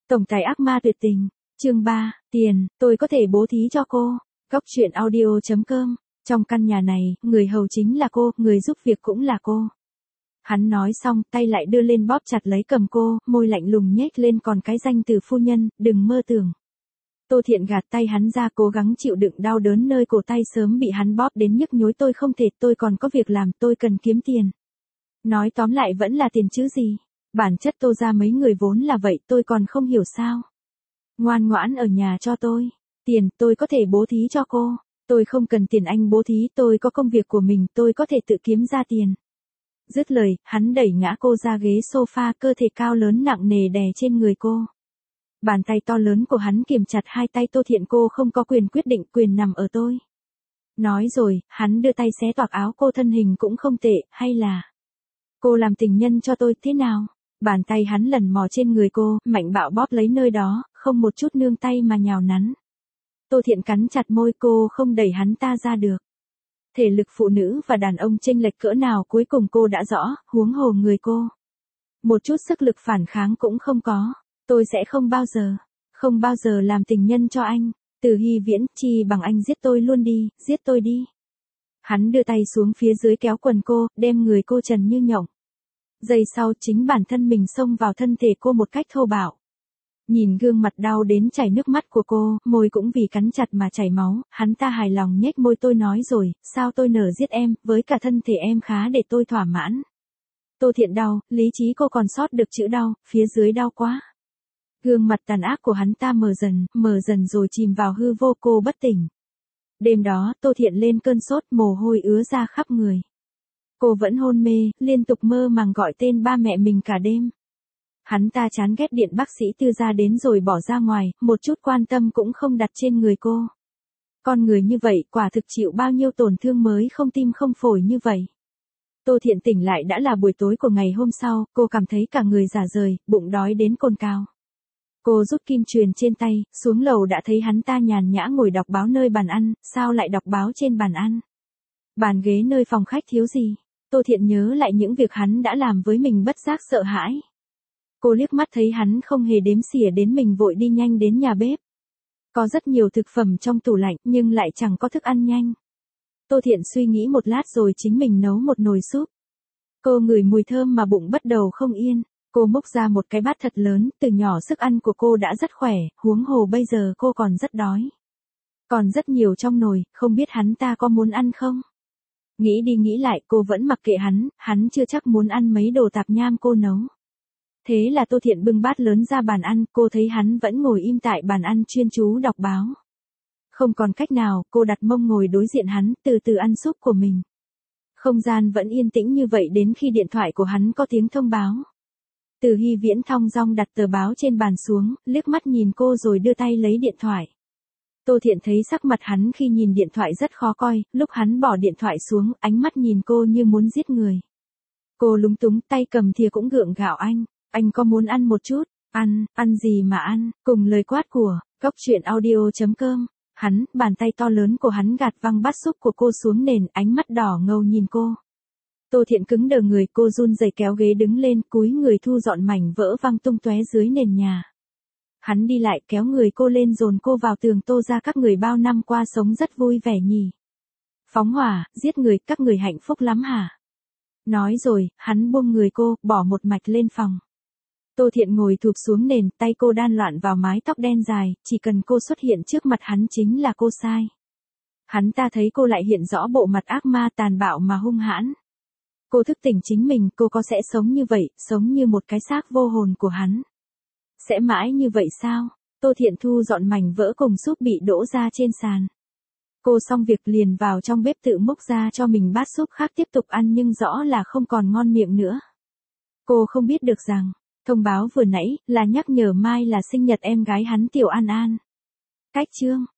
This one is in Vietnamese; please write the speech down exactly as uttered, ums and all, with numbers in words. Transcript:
Tổng tài ác ma tuyệt tình, chương ba, tiền, tôi có thể bố thí cho cô. Góc truyện audio chấm com, trong căn nhà này, người hầu chính là cô, người giúp việc cũng là cô. Hắn nói xong, tay lại đưa lên bóp chặt lấy cầm cô, môi lạnh lùng nhếch lên còn cái danh từ phu nhân, đừng mơ tưởng. Tô Thiện gạt tay hắn ra cố gắng chịu đựng đau đớn nơi cổ tay sớm bị hắn bóp đến nhức nhối tôi không thể, tôi còn có việc làm, tôi cần kiếm tiền. Nói tóm lại vẫn là tiền chứ gì. Bản chất Tô ra mấy người vốn là vậy tôi còn không hiểu sao. Ngoan ngoãn ở nhà cho tôi. Tiền tôi có thể bố thí cho cô. Tôi không cần tiền anh bố thí, tôi có công việc của mình, tôi có thể tự kiếm ra tiền. Dứt lời, hắn đẩy ngã cô ra ghế sofa, cơ thể cao lớn nặng nề đè trên người cô. Bàn tay to lớn của hắn kiềm chặt hai tay Tô Thiện, cô không có quyền quyết định, quyền nằm ở tôi. Nói rồi, hắn đưa tay xé toạc áo cô, thân hình cũng không tệ, hay là cô làm tình nhân cho tôi thế nào? Bàn tay hắn lần mò trên người cô, mạnh bạo bóp lấy nơi đó, không một chút nương tay mà nhào nắn. Tô Thiện cắn chặt môi, cô không đẩy hắn ta ra được. Thể lực phụ nữ và đàn ông chênh lệch cỡ nào cuối cùng cô đã rõ, huống hồ người cô. Một chút sức lực phản kháng cũng không có. Tôi sẽ không bao giờ, không bao giờ làm tình nhân cho anh. Từ Hy Viễn, chi bằng anh giết tôi luôn đi, giết tôi đi. Hắn đưa tay xuống phía dưới kéo quần cô, đem người cô trần như nhộng. Giây sau chính bản thân mình xông vào thân thể cô một cách thô bạo. Nhìn gương mặt đau đến chảy nước mắt của cô, môi cũng vì cắn chặt mà chảy máu, hắn ta hài lòng nhếch môi, tôi nói rồi, sao tôi nỡ giết em, với cả thân thể em khá để tôi thỏa mãn. Tô Thiện đau, lý trí cô còn sót được chữ đau, phía dưới đau quá. Gương mặt tàn ác của hắn ta mờ dần, mờ dần rồi chìm vào hư vô, cô bất tỉnh. Đêm đó, Tô Thiện lên cơn sốt, mồ hôi ứa ra khắp người. Cô vẫn hôn mê, liên tục mơ màng gọi tên ba mẹ mình cả đêm. Hắn ta chán ghét điện bác sĩ Tư ra đến rồi bỏ ra ngoài, một chút quan tâm cũng không đặt trên người cô. Con người như vậy quả thực chịu bao nhiêu tổn thương mới không tim không phổi như vậy. Tô Thiện tỉnh lại đã là buổi tối của ngày hôm sau, cô cảm thấy cả người rả rời, bụng đói đến cồn cào. Cô rút kim chuyền trên tay, xuống lầu đã thấy hắn ta nhàn nhã ngồi đọc báo nơi bàn ăn, sao lại đọc báo trên bàn ăn? Bàn ghế nơi phòng khách thiếu gì? Tô Thiện nhớ lại những việc hắn đã làm với mình, bất giác sợ hãi. Cô liếc mắt thấy hắn không hề đếm xỉa đến mình, vội đi nhanh đến nhà bếp. Có rất nhiều thực phẩm trong tủ lạnh, nhưng lại chẳng có thức ăn nhanh. Tô Thiện suy nghĩ một lát rồi chính mình nấu một nồi súp. Cô ngửi mùi thơm mà bụng bắt đầu không yên. Cô múc ra một cái bát thật lớn, từ nhỏ sức ăn của cô đã rất khỏe, huống hồ bây giờ cô còn rất đói. Còn rất nhiều trong nồi, không biết hắn ta có muốn ăn không? Nghĩ đi nghĩ lại, cô vẫn mặc kệ hắn, hắn chưa chắc muốn ăn mấy đồ tạp nham cô nấu. Thế là Tô Thiện bưng bát lớn ra bàn ăn, cô thấy hắn vẫn ngồi im tại bàn ăn chuyên chú đọc báo. Không còn cách nào, cô đặt mông ngồi đối diện hắn, từ từ ăn súp của mình. Không gian vẫn yên tĩnh như vậy đến khi điện thoại của hắn có tiếng thông báo. Từ Hy Viễn thong dong đặt tờ báo trên bàn xuống, liếc mắt nhìn cô rồi đưa tay lấy điện thoại. Tô Thiện thấy sắc mặt hắn khi nhìn điện thoại rất khó coi, lúc hắn bỏ điện thoại xuống, ánh mắt nhìn cô như muốn giết người. Cô lúng túng, tay cầm thìa cũng gượng gạo, anh, anh có muốn ăn một chút? Ăn, ăn gì mà ăn? Cùng lời quát của góc truyện audio chấm com, hắn, bàn tay to lớn của hắn gạt văng bát súp của cô xuống nền, ánh mắt đỏ ngầu nhìn cô. Tô Thiện cứng đờ người, cô run rẩy kéo ghế đứng lên, cúi người thu dọn mảnh vỡ văng tung tóe dưới nền nhà. Hắn đi lại kéo người cô lên dồn cô vào tường. Tô ra các người bao năm qua sống rất vui vẻ nhỉ? Phóng hỏa, giết người, các người hạnh phúc lắm hả? Nói rồi, hắn buông người cô, bỏ một mạch lên phòng. Tô Thiện ngồi thụp xuống nền, tay cô đan loạn vào mái tóc đen dài, chỉ cần cô xuất hiện trước mặt hắn chính là cô sai. Hắn ta thấy cô lại hiện rõ bộ mặt ác ma tàn bạo mà hung hãn. Cô thức tỉnh chính mình, cô có sẽ sống như vậy, sống như một cái xác vô hồn của hắn. Sẽ mãi như vậy sao? Tô Thiện thu dọn mảnh vỡ cùng súp bị đổ ra trên sàn. Cô xong việc liền vào trong bếp tự múc ra cho mình bát súp khác tiếp tục ăn, nhưng rõ là không còn ngon miệng nữa. Cô không biết được rằng, thông báo vừa nãy là nhắc nhở mai là sinh nhật em gái hắn Tiểu An An. Cách chương